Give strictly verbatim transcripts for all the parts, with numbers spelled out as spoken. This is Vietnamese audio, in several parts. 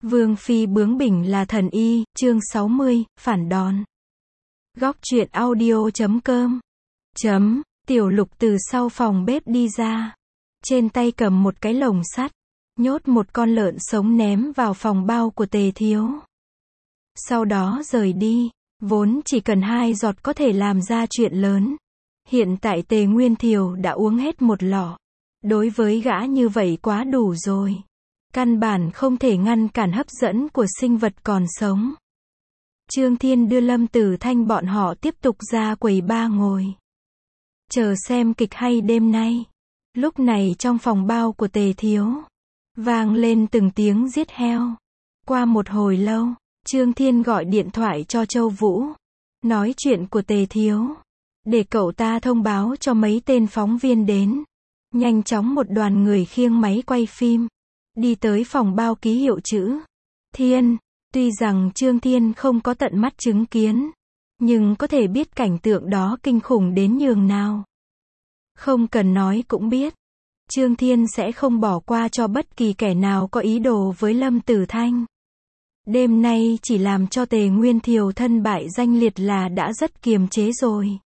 Vương phi bướng bỉnh là thần y, chương sáu mươi, phản đòn. Góc truyện audio chấm com. Chấm, Tiểu Lục từ sau phòng bếp đi ra. Trên tay cầm một cái lồng sắt, nhốt một con lợn sống ném vào phòng bao của Tề Thiếu. Sau đó rời đi, vốn chỉ cần hai giọt có thể làm ra chuyện lớn. Hiện tại Tề Nguyên Thiều đã uống hết một lọ. Đối với gã như vậy quá đủ rồi. Căn bản không thể ngăn cản hấp dẫn của sinh vật còn sống. Trương Thiên đưa Lâm Tử Thanh bọn họ tiếp tục ra quầy ba ngồi. Chờ xem kịch hay đêm nay. Lúc này trong phòng bao của Tề Thiếu, vang lên từng tiếng giết heo. Qua một hồi lâu, Trương Thiên gọi điện thoại cho Châu Vũ. Nói chuyện của Tề Thiếu. Để cậu ta thông báo cho mấy tên phóng viên đến. Nhanh chóng một đoàn người khiêng máy quay phim. Đi tới phòng bao ký hiệu chữ Thiên. Tuy rằng Trương Thiên không có tận mắt chứng kiến, nhưng có thể biết cảnh tượng đó kinh khủng đến nhường nào. Không cần nói cũng biết, Trương Thiên sẽ không bỏ qua cho bất kỳ kẻ nào có ý đồ với Lâm Tử Thanh. Đêm nay chỉ làm cho Tề Nguyên Thiều thân bại danh liệt là đã rất kiềm chế rồi.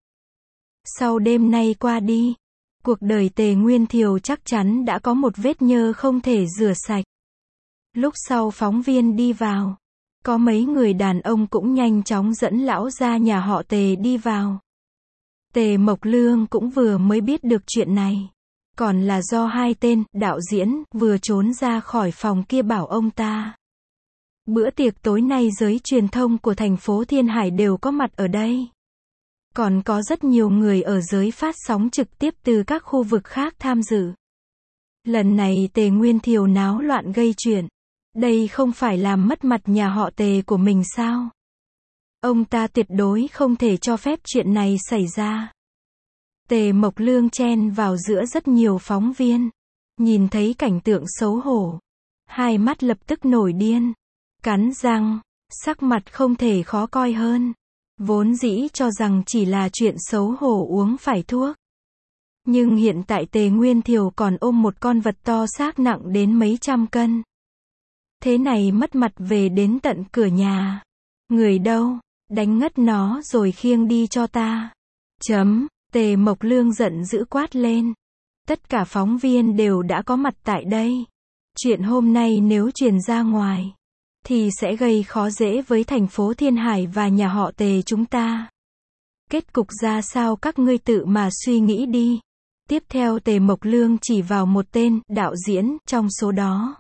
Sau đêm nay qua đi, cuộc đời Tề Nguyên Thiều chắc chắn đã có một vết nhơ không thể rửa sạch. Lúc sau phóng viên đi vào, có mấy người đàn ông cũng nhanh chóng dẫn lão gia nhà họ Tề đi vào. Tề Mộc Lương cũng vừa mới biết được chuyện này. Còn là do hai tên đạo diễn vừa trốn ra khỏi phòng kia bảo ông ta. Bữa tiệc tối nay giới truyền thông của thành phố Thiên Hải đều có mặt ở đây. Còn có rất nhiều người ở giới phát sóng trực tiếp từ các khu vực khác tham dự. Lần này Tề Nguyên Thiều náo loạn gây chuyện. Đây không phải làm mất mặt nhà họ Tề của mình sao? Ông ta tuyệt đối không thể cho phép chuyện này xảy ra. Tề Mộc Lương chen vào giữa rất nhiều phóng viên. Nhìn thấy cảnh tượng xấu hổ. Hai mắt lập tức nổi điên. Cắn răng, sắc mặt không thể khó coi hơn. Vốn dĩ cho rằng chỉ là chuyện xấu hổ uống phải thuốc. Nhưng hiện tại Tề Nguyên Thiều còn ôm một con vật to xác nặng đến mấy trăm cân. Thế này mất mặt về đến tận cửa nhà. Người đâu? Đánh ngất nó rồi khiêng đi cho ta. Chấm, Tề Mộc Lương giận dữ quát lên. Tất cả phóng viên đều đã có mặt tại đây. Chuyện hôm nay nếu truyền ra ngoài, thì sẽ gây khó dễ với thành phố Thiên Hải và nhà họ Tề chúng ta. Kết cục ra sao các ngươi tự mà suy nghĩ đi. Tiếp theo Tề Mộc Lương chỉ vào một tên đạo diễn trong số đó.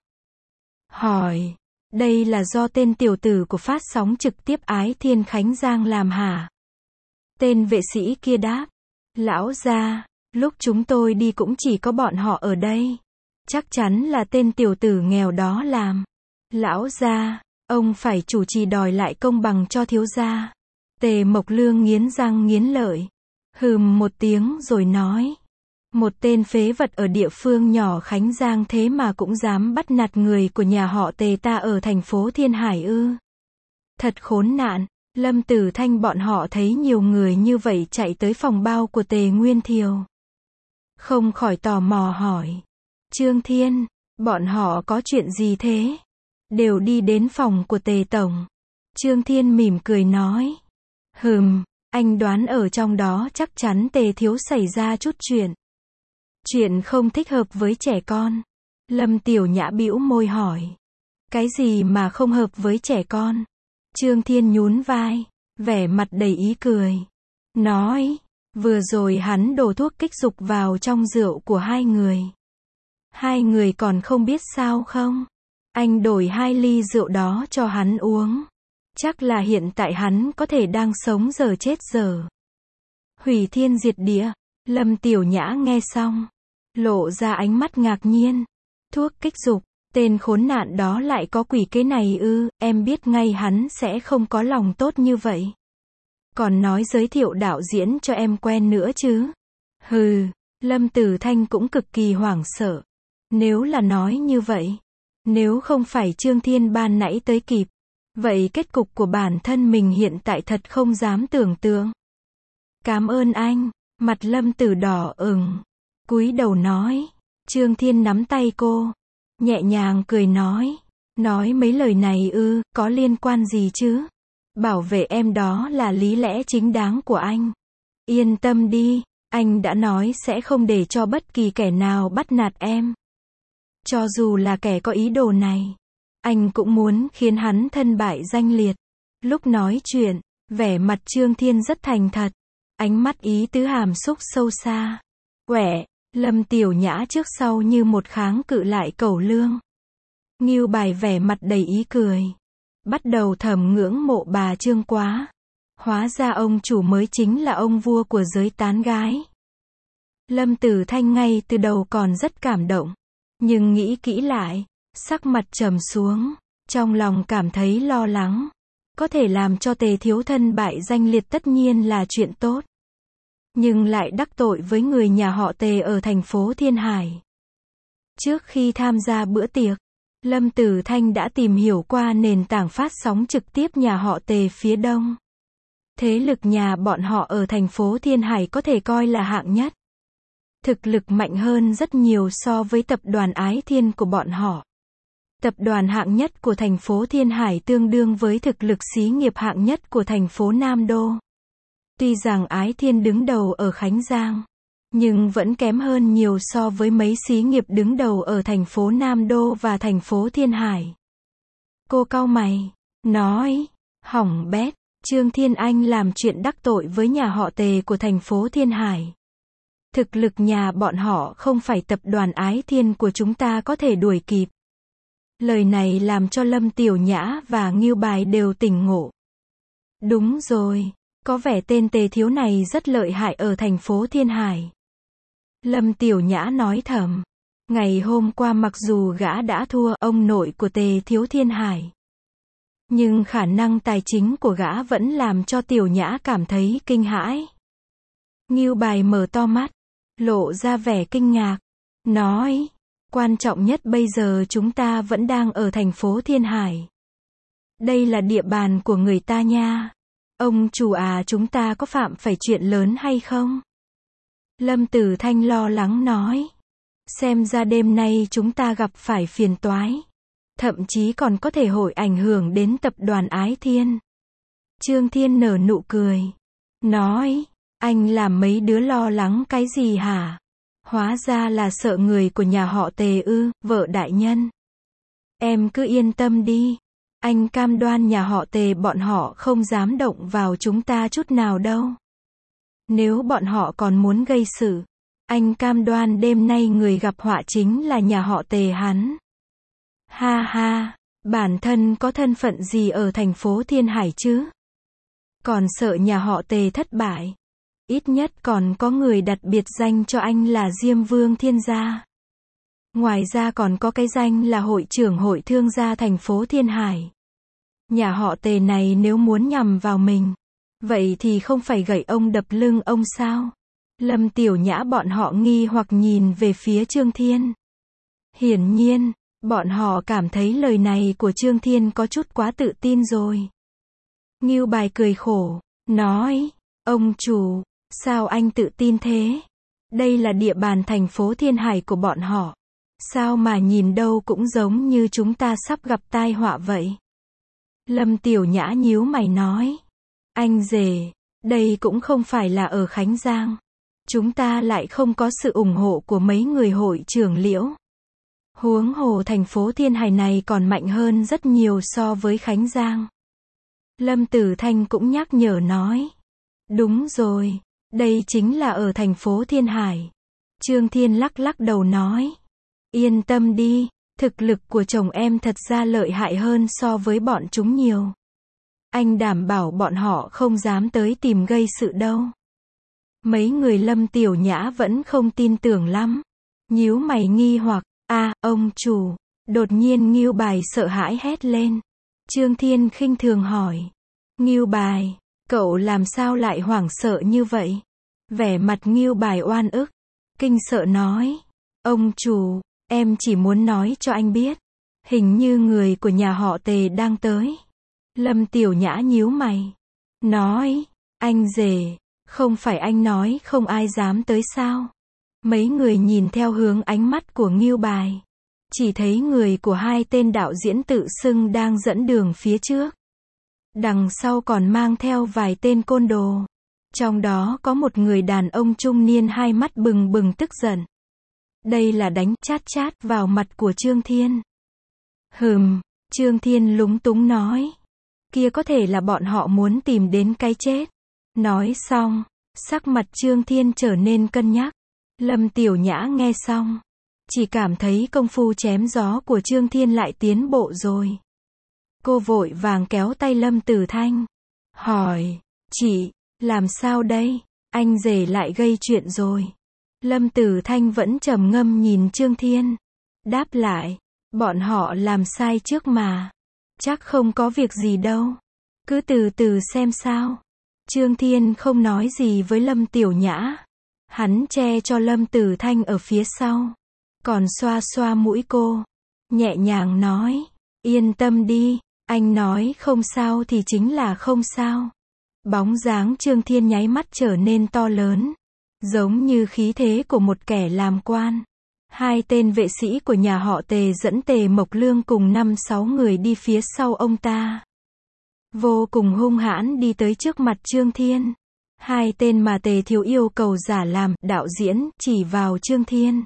Hỏi, đây là do tên tiểu tử của phát sóng trực tiếp Ái Thiên Khánh Giang làm hả? Tên vệ sĩ kia đáp, lão gia, lúc chúng tôi đi cũng chỉ có bọn họ ở đây. Chắc chắn là tên tiểu tử nghèo đó làm. Lão gia, ông phải chủ trì đòi lại công bằng cho thiếu gia. Tề Mộc Lương nghiến răng nghiến lợi. Hừm một tiếng rồi nói. Một tên phế vật ở địa phương nhỏ Khánh Giang thế mà cũng dám bắt nạt người của nhà họ Tề ta ở thành phố Thiên Hải ư. Thật khốn nạn. Lâm Tử Thanh bọn họ thấy nhiều người như vậy chạy tới phòng bao của Tề Nguyên Thiều. Không khỏi tò mò hỏi. Trương Thiên, bọn họ có chuyện gì thế? Đều đi đến phòng của Tề Tổng. Trương Thiên mỉm cười nói. Hừm, anh đoán ở trong đó chắc chắn Tề Thiếu xảy ra chút chuyện. Chuyện không thích hợp với trẻ con. Lâm Tiểu Nhã bĩu môi hỏi. Cái gì mà không hợp với trẻ con? Trương Thiên nhún vai, vẻ mặt đầy ý cười. Nói, vừa rồi hắn đổ thuốc kích dục vào trong rượu của hai người. Hai người còn không biết sao không? Anh đổi hai ly rượu đó cho hắn uống. Chắc là hiện tại hắn có thể đang sống giờ chết giờ. Hủy thiên diệt địa. Lâm Tiểu Nhã nghe xong, lộ ra ánh mắt ngạc nhiên. Thuốc kích dục, tên khốn nạn đó lại có quỷ kế này ư, em biết ngay hắn sẽ không có lòng tốt như vậy. Còn nói giới thiệu đạo diễn cho em quen nữa chứ. Hừ, Lâm Tử Thanh cũng cực kỳ hoảng sợ. Nếu là nói như vậy, nếu không phải Trương Thiên ban nãy tới kịp, vậy kết cục của bản thân mình hiện tại thật không dám tưởng tượng. Cảm ơn anh. Mặt Lâm Tử đỏ ửng, cúi đầu nói. Trương Thiên nắm tay cô, nhẹ nhàng cười nói. Nói mấy lời này ư, có liên quan gì chứ? Bảo vệ em đó là lý lẽ chính đáng của anh. Yên tâm đi, anh đã nói sẽ không để cho bất kỳ kẻ nào bắt nạt em. Cho dù là kẻ có ý đồ này, anh cũng muốn khiến hắn thân bại danh liệt. Lúc nói chuyện, vẻ mặt Trương Thiên rất thành thật, ánh mắt ý tứ hàm xúc sâu xa. Quẻ, Lâm Tiểu Nhã trước sau như một kháng cự lại Cẩu Lương. Ngưu Bài vẻ mặt đầy ý cười, bắt đầu thầm ngưỡng mộ bà Trương quá. Hóa ra ông chủ mới chính là ông vua của giới tán gái. Lâm Tử Thanh ngay từ đầu còn rất cảm động, nhưng nghĩ kỹ lại, sắc mặt trầm xuống, trong lòng cảm thấy lo lắng. Có thể làm cho Tề thiếu thân bại danh liệt tất nhiên là chuyện tốt, nhưng lại đắc tội với người nhà họ Tề ở thành phố Thiên Hải. Trước khi tham gia bữa tiệc, Lâm Tử Thanh đã tìm hiểu qua nền tảng phát sóng trực tiếp nhà họ Tề phía Đông. Thế lực nhà bọn họ ở thành phố Thiên Hải có thể coi là hạng nhất. Thực lực mạnh hơn rất nhiều so với tập đoàn Ái Thiên của bọn họ. Tập đoàn hạng nhất của thành phố Thiên Hải tương đương với thực lực xí nghiệp hạng nhất của thành phố Nam Đô. Tuy rằng Ái Thiên đứng đầu ở Khánh Giang, nhưng vẫn kém hơn nhiều so với mấy xí nghiệp đứng đầu ở thành phố Nam Đô và thành phố Thiên Hải. Cô cau mày, nói, hỏng bét, Trương Thiên Anh làm chuyện đắc tội với nhà họ Tề của thành phố Thiên Hải. Thực lực nhà bọn họ không phải tập đoàn Ái Thiên của chúng ta có thể đuổi kịp. Lời này làm cho Lâm Tiểu Nhã và Ngưu Bài đều tỉnh ngộ. Đúng rồi, có vẻ tên Tề thiếu này rất lợi hại ở thành phố Thiên Hải. Lâm Tiểu Nhã nói thầm, ngày hôm qua mặc dù gã đã thua ông nội của Tề thiếu Thiên Hải, nhưng khả năng tài chính của gã vẫn làm cho Tiểu Nhã cảm thấy kinh hãi. Ngưu Bài mở to mắt, lộ ra vẻ kinh ngạc, nói, quan trọng nhất bây giờ chúng ta vẫn đang ở thành phố Thiên Hải. Đây là địa bàn của người ta nha. Ông chủ à, chúng ta có phạm phải chuyện lớn hay không? Lâm Tử Thanh lo lắng nói, xem ra đêm nay chúng ta gặp phải phiền toái. Thậm chí còn có thể hội ảnh hưởng đến tập đoàn Ái Thiên. Trương Thiên nở nụ cười, nói, anh làm mấy đứa lo lắng cái gì hả? Hóa ra là sợ người của nhà họ Tề ư, vợ đại nhân. Em cứ yên tâm đi, anh cam đoan nhà họ Tề bọn họ không dám động vào chúng ta chút nào đâu. Nếu bọn họ còn muốn gây sự, anh cam đoan đêm nay người gặp họa chính là nhà họ Tề hắn. Ha ha, bản thân có thân phận gì ở thành phố Thiên Hải chứ? Còn sợ nhà họ Tề thất bại. Ít nhất còn có người đặt biệt danh cho anh là Diêm Vương Thiên Gia. Ngoài ra còn có cái danh là hội trưởng hội thương gia thành phố Thiên Hải. Nhà họ Tề này nếu muốn nhằm vào mình, vậy thì không phải gậy ông đập lưng ông sao? Lâm Tiểu Nhã bọn họ nghi hoặc nhìn về phía Trương Thiên. Hiển nhiên, bọn họ cảm thấy lời này của Trương Thiên có chút quá tự tin rồi. Ngưu Bài cười khổ, nói, ông chủ, sao anh tự tin thế? Đây là địa bàn thành phố Thiên Hải của bọn họ. Sao mà nhìn đâu cũng giống như chúng ta sắp gặp tai họa vậy? Lâm Tiểu Nhã nhíu mày nói, anh rể, đây cũng không phải là ở Khánh Giang. Chúng ta lại không có sự ủng hộ của mấy người hội trưởng Liễu. Huống hồ thành phố Thiên Hải này còn mạnh hơn rất nhiều so với Khánh Giang. Lâm Tử Thanh cũng nhắc nhở nói, đúng rồi, đây chính là ở thành phố Thiên Hải. Trương Thiên lắc lắc đầu nói, yên tâm đi, thực lực của chồng em thật ra lợi hại hơn so với bọn chúng nhiều. Anh đảm bảo bọn họ không dám tới tìm gây sự đâu. Mấy người Lâm Tiểu Nhã vẫn không tin tưởng lắm. Nhíu mày nghi hoặc, a ông chủ, đột nhiên Ngưu Bài sợ hãi hét lên. Trương Thiên khinh thường hỏi, Ngưu Bài, cậu làm sao lại hoảng sợ như vậy? Vẻ mặt Ngưu Bài oan ức, kinh sợ nói, ông chủ, em chỉ muốn nói cho anh biết, hình như người của nhà họ Tề đang tới. Lâm Tiểu Nhã nhíu mày, nói, anh rể, không phải anh nói không ai dám tới sao? Mấy người nhìn theo hướng ánh mắt của Ngưu Bài, chỉ thấy người của hai tên đạo diễn tự xưng đang dẫn đường phía trước. Đằng sau còn mang theo vài tên côn đồ. Trong đó có một người đàn ông trung niên hai mắt bừng bừng tức giận. Đây là đánh chát chát vào mặt của Trương Thiên. Hừm, Trương Thiên lúng túng nói. Kia có thể là bọn họ muốn tìm đến cái chết. Nói xong, sắc mặt Trương Thiên trở nên cân nhắc. Lâm Tiểu Nhã nghe xong, chỉ cảm thấy công phu chém gió của Trương Thiên lại tiến bộ rồi. Cô vội vàng kéo tay Lâm Tử Thanh. Hỏi, chị, làm sao đây? Anh rể lại gây chuyện rồi. Lâm Tử Thanh vẫn trầm ngâm nhìn Trương Thiên. Đáp lại, bọn họ làm sai trước mà. Chắc không có việc gì đâu. Cứ từ từ xem sao. Trương Thiên không nói gì với Lâm Tiểu Nhã. Hắn che cho Lâm Tử Thanh ở phía sau. Còn xoa xoa mũi cô. Nhẹ nhàng nói, yên tâm đi, anh nói không sao thì chính là không sao. Bóng dáng Trương Thiên nháy mắt trở nên to lớn. Giống như khí thế của một kẻ làm quan. Hai tên vệ sĩ của nhà họ Tề dẫn Tề Mộc Lương cùng năm sáu người đi phía sau ông ta. Vô cùng hung hãn đi tới trước mặt Trương Thiên. Hai tên mà Tề Thiếu yêu cầu giả làm đạo diễn chỉ vào Trương Thiên.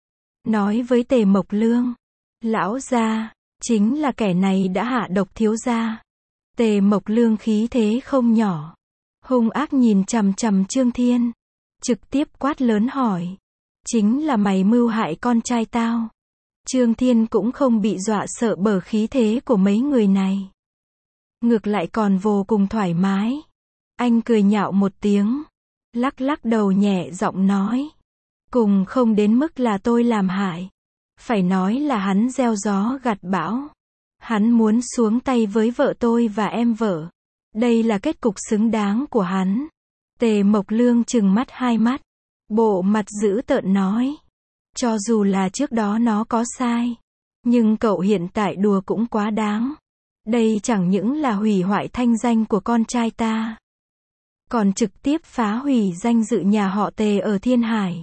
Nói với Tề Mộc Lương. Lão gia, chính là kẻ này đã hạ độc thiếu gia. Tề Mộc Lương khí thế không nhỏ. Hung ác nhìn chằm chằm Trương Thiên. Trực tiếp quát lớn hỏi. Chính là mày mưu hại con trai tao. Trương Thiên cũng không bị dọa sợ bởi khí thế của mấy người này. Ngược lại còn vô cùng thoải mái. Anh cười nhạo một tiếng. Lắc lắc đầu nhẹ giọng nói. Cùng không đến mức là tôi làm hại. Phải nói là hắn gieo gió gặt bão. Hắn muốn xuống tay với vợ tôi và em vợ. Đây là kết cục xứng đáng của hắn. Tề Mộc Lương trừng mắt hai mắt. Bộ mặt dữ tợn nói. Cho dù là trước đó nó có sai. Nhưng cậu hiện tại đùa cũng quá đáng. Đây chẳng những là hủy hoại thanh danh của con trai ta. Còn trực tiếp phá hủy danh dự nhà họ Tề ở Thiên Hải.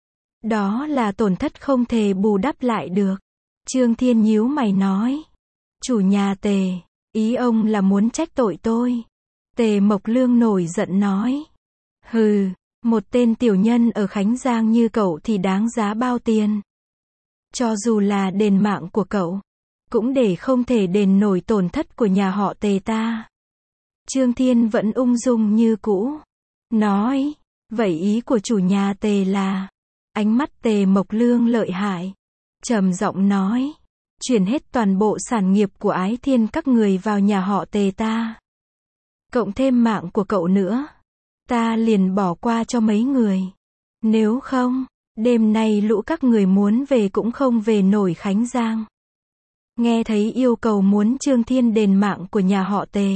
Đó là tổn thất không thể bù đắp lại được. Trương Thiên nhíu mày nói. Chủ nhà Tề, ý ông là muốn trách tội tôi. Tề Mộc Lương nổi giận nói. Hừ, một tên tiểu nhân ở Khánh Giang như cậu thì đáng giá bao tiền. Cho dù là đền mạng của cậu, cũng để không thể đền nổi tổn thất của nhà họ Tề ta. Trương Thiên vẫn ung dung như cũ. Nói, vậy ý của chủ nhà Tề là... Ánh mắt Tề Mộc Lương lợi hại. Trầm giọng nói. Chuyển hết toàn bộ sản nghiệp của Ái Thiên các người vào nhà họ Tề ta. Cộng thêm mạng của cậu nữa. Ta liền bỏ qua cho mấy người. Nếu không, đêm nay lũ các người muốn về cũng không về nổi Khánh Giang. Nghe thấy yêu cầu muốn Trương Thiên đền mạng của nhà họ Tề.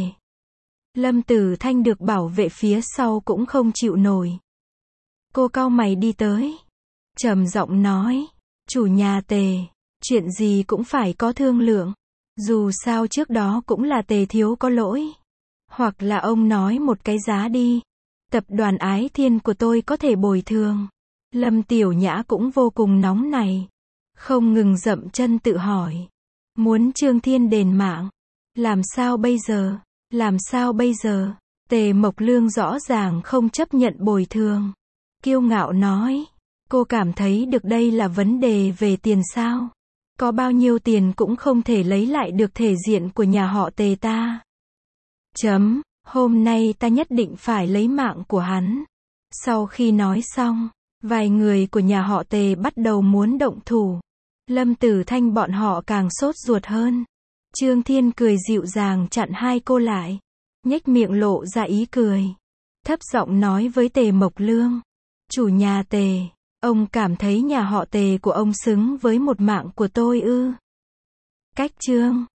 Lâm Tử Thanh được bảo vệ phía sau cũng không chịu nổi. Cô cau mày đi tới. Trầm giọng nói. Chủ nhà Tề, chuyện gì cũng phải có thương lượng. Dù sao trước đó cũng là Tề thiếu có lỗi. Hoặc là ông nói một cái giá đi. Tập đoàn Ái Thiên của tôi có thể bồi thường. Lâm Tiểu Nhã cũng vô cùng nóng này. Không ngừng dậm chân tự hỏi. Muốn Trương Thiên đền mạng. Làm sao bây giờ? Làm sao bây giờ? Tề Mộc Lương rõ ràng không chấp nhận bồi thường. Kiêu ngạo nói. Cô cảm thấy được đây là vấn đề về tiền sao? Có bao nhiêu tiền cũng không thể lấy lại được thể diện của nhà họ Tề ta. Chấm, hôm nay ta nhất định phải lấy mạng của hắn. Sau khi nói xong, vài người của nhà họ Tề bắt đầu muốn động thủ. Lâm Tử Thanh bọn họ càng sốt ruột hơn. Trương Thiên cười dịu dàng chặn hai cô lại. Nhếch miệng lộ ra ý cười. Thấp giọng nói với Tề Mộc Lương. Chủ nhà Tề, ông cảm thấy nhà họ Tề của ông xứng với một mạng của tôi ư? Cách chương